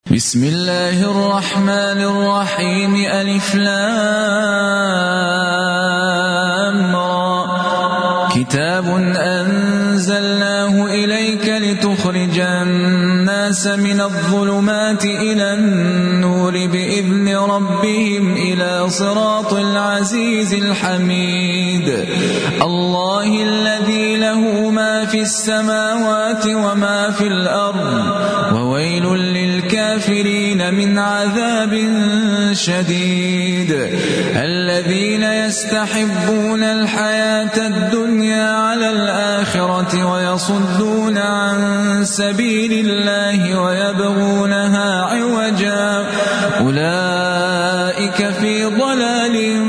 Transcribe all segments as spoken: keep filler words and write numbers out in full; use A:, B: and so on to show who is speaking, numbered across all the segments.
A: بسم الله الرحمن الرحيم ألف لام را كتاب أنزلناه إليك لتخرج الناس من الظلمات إلى النور بإذن ربهم إلى صراط العزيز الحميد الله الذي له ما في السماوات وما في الأرض وويل للكافرين من عذاب شديد الذين يستحبون الحياة الدنيا على الآخرة ويصدون عن سبيل الله ويبغونها عوجا أولئك في ضلال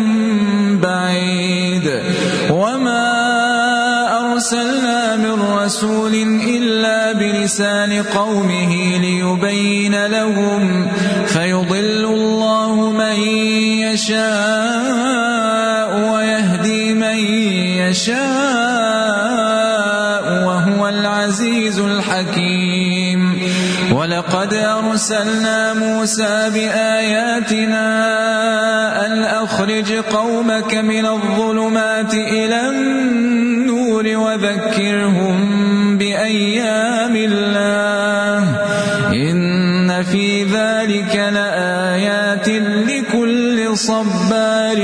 A: بعيد وما أرسلنا من رسول إلا بلسان قومه ليبين لهم فيضل الله من يشاء ويهدي من يشاء وهو العزيز الحكيم ولقد أرسلنا موسى بآياتنا أن أخرج قومك من الظلمات إلى النور وذكرهم بأيام الله إن في ذلك لآيات لكل صبار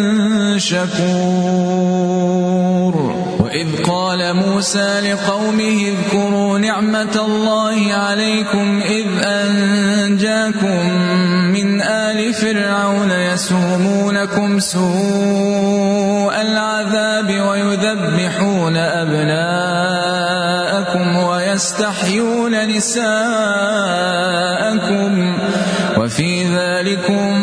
A: شكور وإذ قال موسى لقومه اذكروا نعمة الله عليكم إذ أنجاكم من آل فرعون يسومونكم سوء العذاب ويذبحون أبناءكم ويستحيون نساءكم وفي ذلكم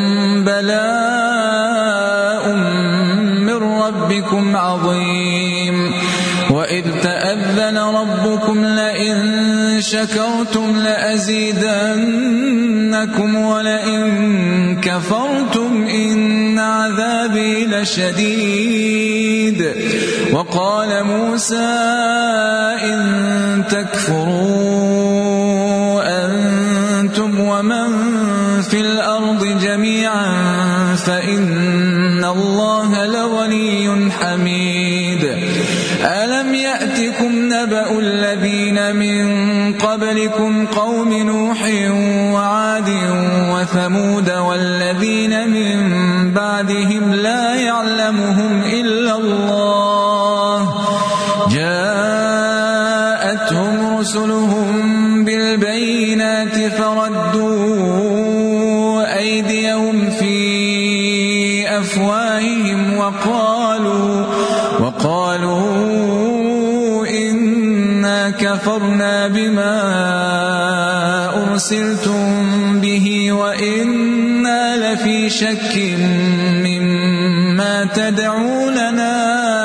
A: بلاء من ربكم عظيم وإذ تأذن ربكم لئن شكرتم لأزيدنكم ولئن كفرتم إن عذابي لشديد وقال موسى إن تكفروا أنتم ومن في الأرض جميعا فإن الله لغني حميد ألم يأتكم نبأ الذين من قبلكم قوم نوح وعاد وثمود والذين من بعدهم لا يعلمهم إلا الله جاءتهم رسلهم بالبينات فردوا أيديهم في أفواههم وقالوا وقالوا إنا كفرنا بما أرسلتم به وإنا لفي شك مما تدعوننا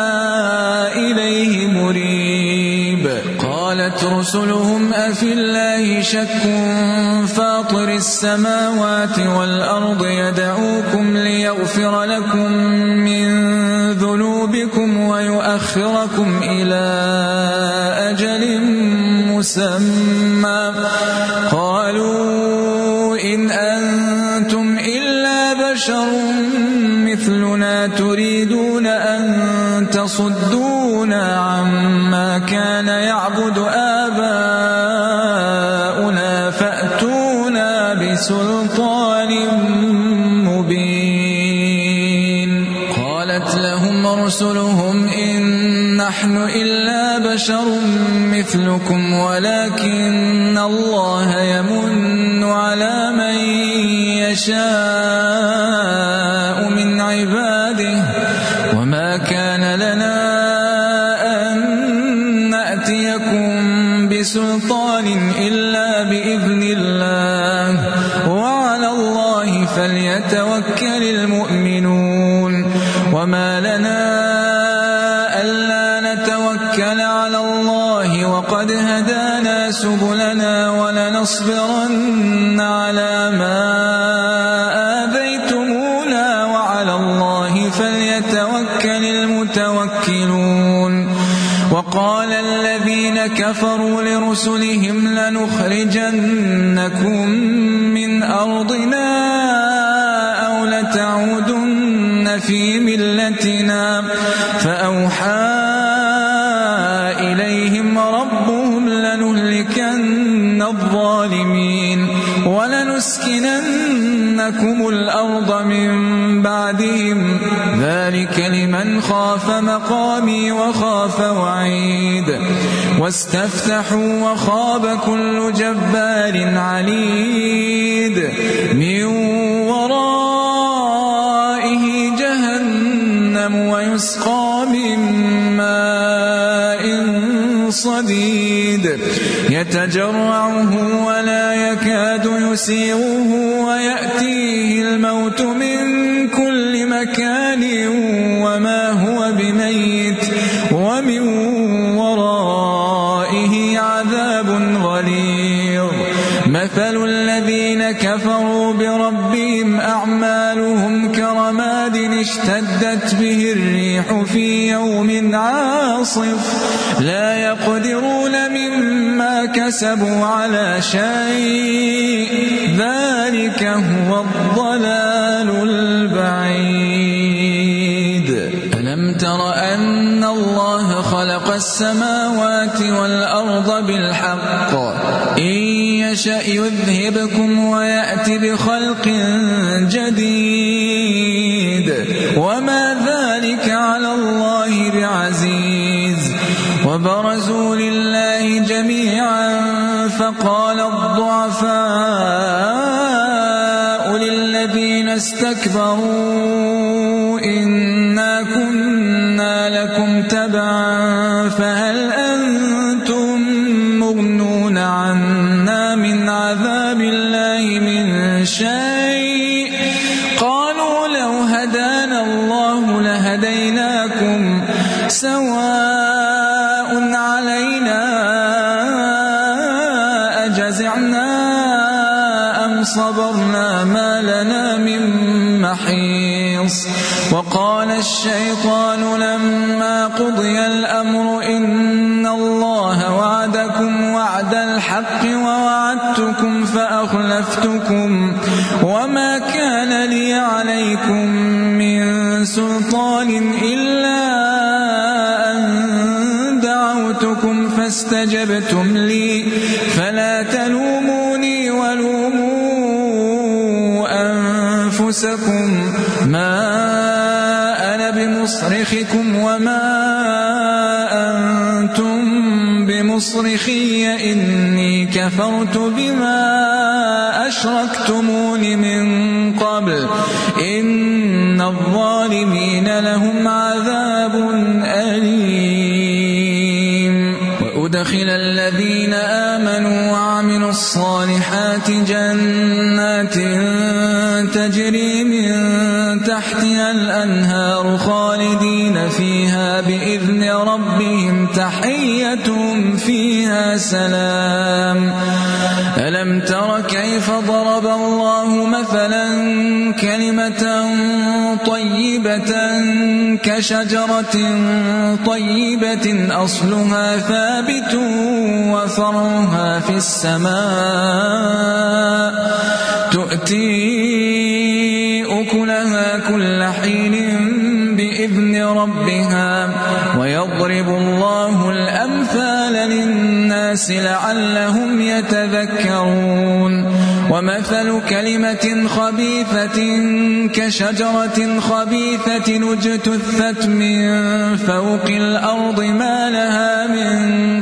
A: إليه مريب قالت رسلهم أفي الله شك فاطر السماوات والأرض يدعوكم ليغفر لكم من ذنوبكم ويؤخركم إلى أجل مسمى قالوا إن أنتم إلا بشر مثلنا تريدون أن تصدونا عما كان يعبد آباؤنا فأتونا بسلطان مبين قالت لهم رسلهم إن نحن إلا بشر مثلكم ولكن الله يمن على من يشاء من عباده وما كان لنا أن نأتيكم بسلطان إلا بإذن الله وعلى الله فليتوكل المؤمنون وما لنا ألا نتوكل على الله وقد هدانا سبلنا ولنصبرن على ما آذيتمونا وعلى الله فليتوكل المتوكلون وقال الذين كفروا لرسلهم لنخرجنكم من أرضنا أو لتعودن في ملتنا فأوحى إليهم ربهم لنهلكن الظالمين ولنسكننكم الأرض من بعدهم ذلك لمن خاف مقامي وخاف وعيد واستفتحوا وخاب كل جبار عنيد من ورائه جهنم ويسقى من ماء صديد يتجرعه ولا يكاد يسيغه ويأتيه الموت من كل مكان وما هو بميت ومن ورائه عذاب غليظ مثل الذين كفروا بربهم أعمالهم كرماد اشتدت به الريح في يوم عاصف لا يقدرون مما كسبوا على شيء ذلك هو الضلال البعيد ألم تر أن الله خلق السماوات والأرض بالحق إن يشأ يذهبكم ويأتي بخلق جديد وما ذلك على الله بعزيز وبرزوا لله جميعا فقال الضعفاء للذين استكبروا إنا كنا لكم تبعا فهل أنتم مغنون عنا من عذاب الله من شيء قالوا لو هدانا الله لهديناكم سواء علينا أجزعنا أم صبرنا ما لنا من محيص وقال الشيطان لما قضي الأمر إن الله وعدكم وعد الحق ووعدتكم فأخلفتكم وما كان لي عليكم من سلطان إلا أن دعوتكم فاستجبتم لي فلا تلوموني ولوموا أنفسكم ما أنا بمصرخكم وما أنتم بمصرخي إني كفرت بما أشركتمون من قبل إن الظالمين لهم عذاب أليم وأدخل الذين آمنوا وعملوا الصالحات جنات تجري من تحتها الأنهار خالدين فيها بإذن ربهم تحيتهم فيها سلام ألم تر كيف ضرب الله مثلا كلمة طيبة كشجرة طيبة أصلها ثابت وفرعها في السماء تؤتي أكلها كل حين بإذن ربها ويضرب الله الأمثال للناس لعلهم يتذكرون ومثل كلمة خبيثة كشجرة خبيثة اجتثت من فوق الأرض ما لها من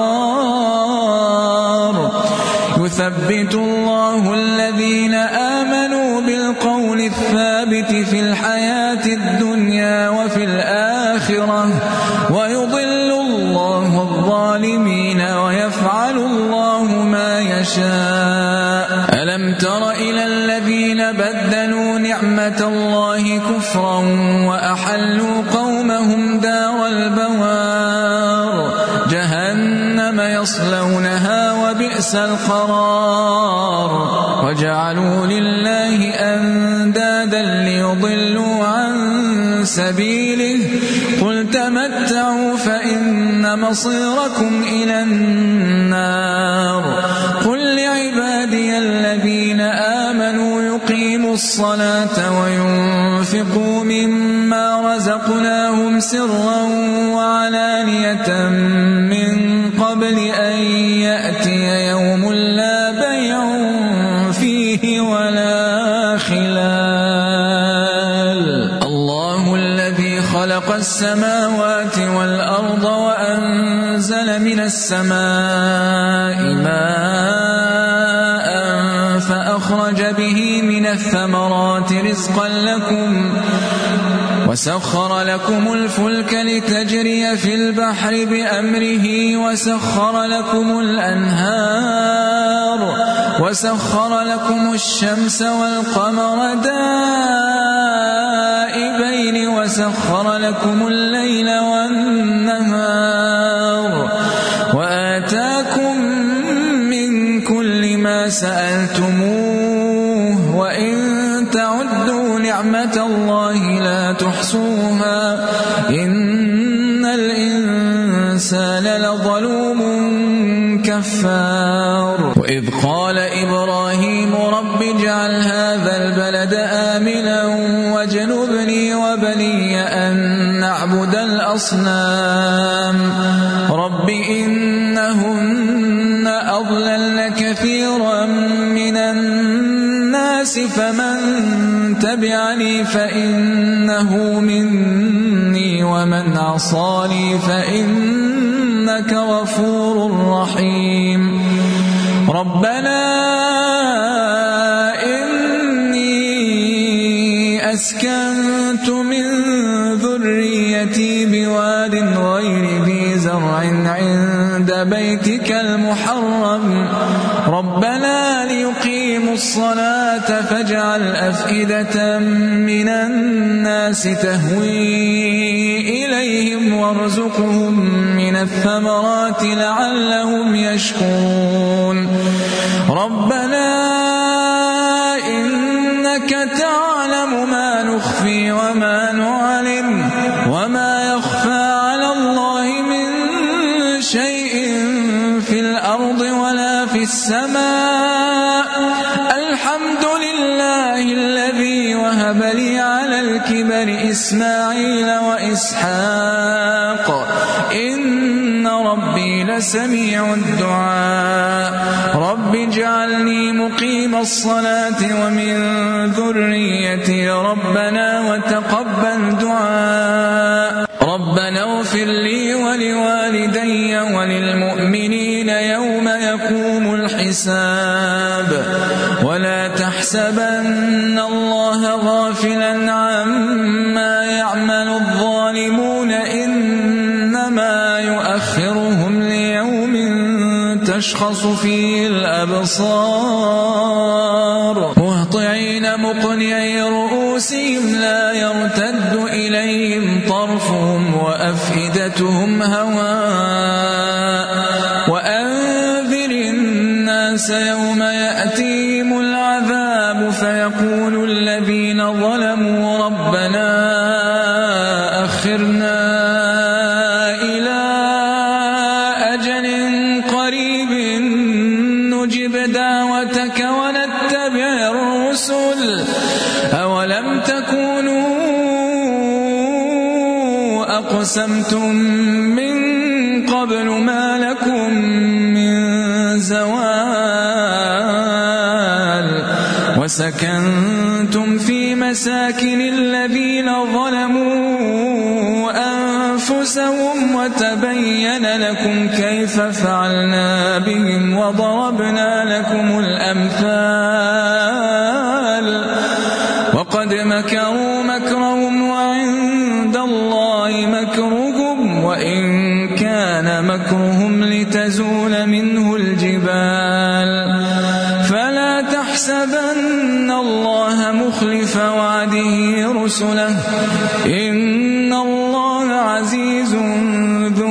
A: قرار يثبت الله الذين آمنوا بالقول الثابت في الحياة الدنيا وفي الآخرة ويضل الله الظالمين ويفعل الله ما يشاء ألم تر إلى الذين بدلوا نعمة الله كفرا وأحلوا قومهم دار البوار جهنم يصلونها وبئس القرار وجعلوا لله أندادا ليضلوا عن سبيله قل تمتعوا فإن مصيركم إلى النار قل لعبادي الذين آمنوا آمنوا يقيموا الصلاة وينفقوا مما رزقناهم سرا وعلانية من قبل أن يأتي يوم لا بيع فيه ولا خلال. الله الذي خلق السماوات والأرض وأنزل من السماء ماء فأخرج به من الثمرات رزقا لكم وسخر لكم الفلك لتجري في البحر بأمره وسخر لكم الأنهار وسخر لكم الشمس والقمر دائبين وسخر لكم الليل والنهار وآتاكم من كل ما سألتموه وإن تعدوا نعمة الله لا تحصوها إن الإنسان لظلوم كفار. وإذ قال إبراهيم رب اجعل هذا البلد آمنا واجنبني وبني أن نعبد الأصنام رب إنهن أضللن كثيرا من الناس فمن تبعني فإنه مني ومن عصاني فإنك غفور رحيم. ربنا إني أسكنت من ذريتي بواد غير ذي زرع عند بيتك المحرم ربنا ليقيموا الصلاة فاجعل أفئدة من الناس تهوي إليهم وارزقهم من الثمرات لعلهم يشكرون. ربنا إنك تعلم ما نخفي وما نعلن وما يخفى على الله من شيء في الأرض ولا في السماء. الحمد لله الذي وهب لي على الكبر إسماعيل وإسحاق إن ربي لسميع الدعاء. رب اجعلني مقيم الصلاة ومن ذريتي ربنا وتقبل دعاء. ربنا اغفر لي ولوالدي وللمؤمنين يوم يقوم الحساب ولا تحسبن الله غافلا عما يعمل الظالمون إنما يؤخرهم ليوم تشخص فيه الأبصار مهطعين مقنعي رؤوسهم لا يرتد إليهم طرفهم وأفئدتهم هواء. وأنذر الناس يوم يأتيهم العذاب فيقول الذين ظلموا ربنا أخرنا إلى أجل قريب نجب دعوتك ونتبع الرسل أولم تكونوا أقسمتم من قبل ما لكم من زوال وسكنتم في مساكن الذين ظلموا أنفسهم وتبين لكم كيف فعلنا بهم وضربنا لكم الأمثال وقد مكروا مكرهم وعند الله مكرهم وإن كان مكرهم لتزول منه الجبال فلا تحسبن الله مخلف وعده رسله إن الله عزيز ذو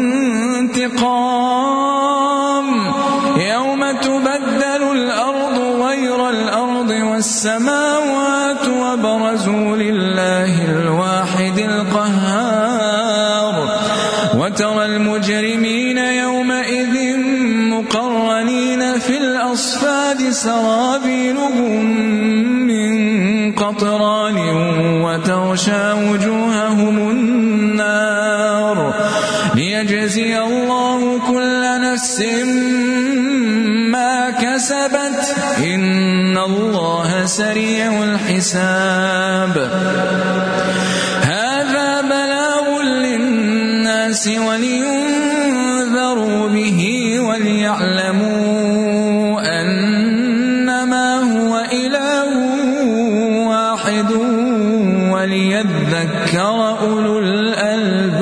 A: انتقام. يوم تبدل الأرض غير الأرض والسماوات وبرزوا لله الواحد القهار وترى المجرمين يومئذ مقرنين في الأصفاد سرابيلهم من قطران وتغشى وجوههم النار ليجزي الله كل نفس ما كسبت إن الله سريع الحساب. هذا بلاغ للناس ولينذروا به وليعلموا أنما هو إله واحد وليذكر أولو الألباب.